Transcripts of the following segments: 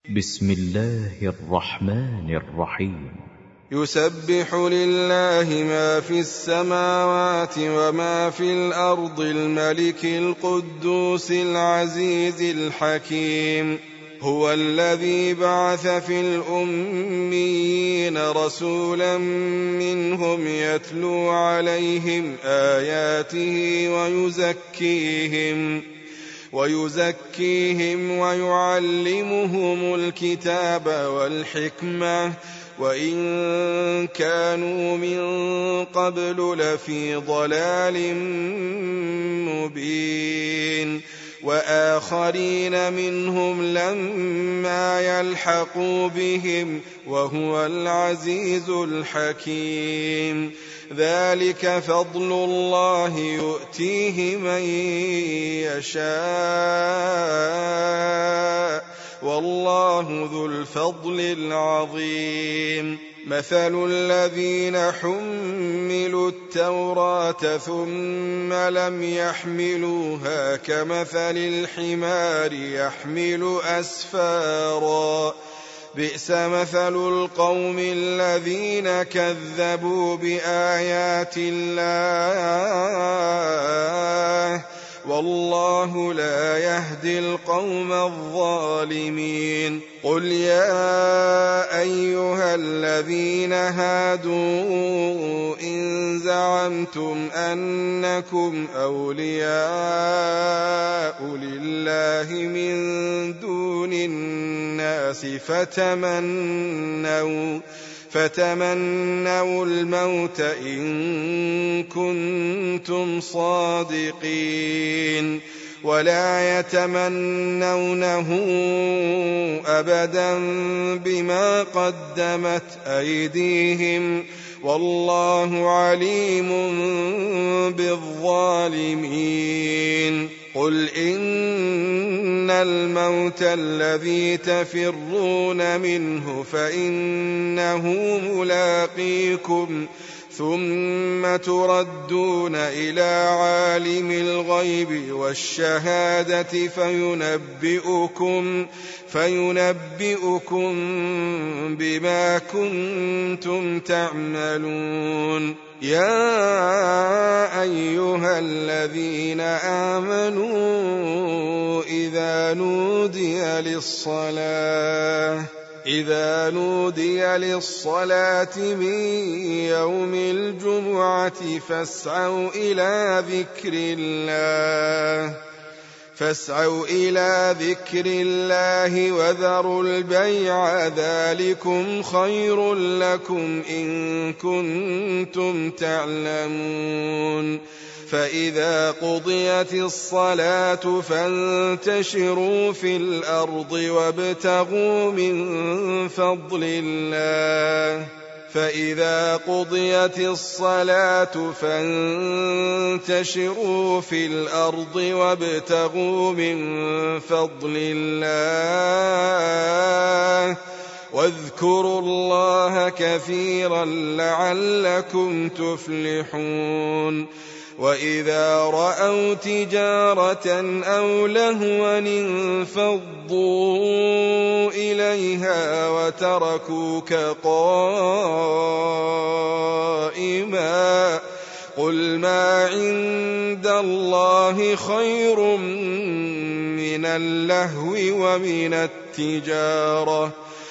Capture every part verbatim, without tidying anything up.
بسم الله الرحمن الرحيم. يسبح لله ما في السماوات وما في الأرض الملك القدوس العزيز الحكيم. هو الذي بعث في الأميين رسولا منهم يتلو عليهم آياته ويزكيهم ويزكيهم ويعلمهم الكتاب والحكمة وإن كانوا من قبل لفي ضلال مبين وآخرين منهم لما يلحقوا بهم وهو العزيز الحكيم. ذلك فضل الله يؤتيه من يشاء والله ذو الفضل العظيم. مثل الذين حملوا التوراة ثم لم يحملوها كمثل الحمار يحمل أسفارا بئس مثل القوم الذين كذبوا بآيات الله والله لا يهدي القوم الظالمين. قل يا أيها الذين هادوا إن زعمتم أنكم أولياء لله من دون الناس فتمنوا فتمنوا الموت إن كنتم صادقين ولا يتمنونه أبدا بما قدمت أيديهم والله عليم بالظالمين. قل إن الموت الذي تفرون منه فإنه ملاقيكم ثم تردون إلى عالم الغيب والشهادة فينبئكم, فينبئكم بما كنتم تعملون. يا أيها الذين آمنوا إذا نودي للصلاة إذا نودي للصلاة من يوم الجمعة فاسعوا إلى ذكر الله فاسعوا إلى ذكر الله وذروا البيع ذلكم خير لكم إن كنتم تعلمون. فإذا قضيت الصلاة فانتشروا في الأرض وابتغوا من فضل الله فإذا قضيت الصلاة فانتشروا في الأرض وابتغوا من فضل الله واذكروا الله كثيرا لعلكم تفلحون. وإذا رأوا تجارة أو لهوا انفضوا إليها وتركوك قائما قل ما عند الله خير من اللهو ومن التجارة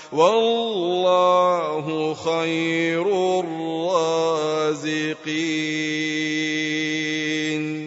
والله خير الرازقين.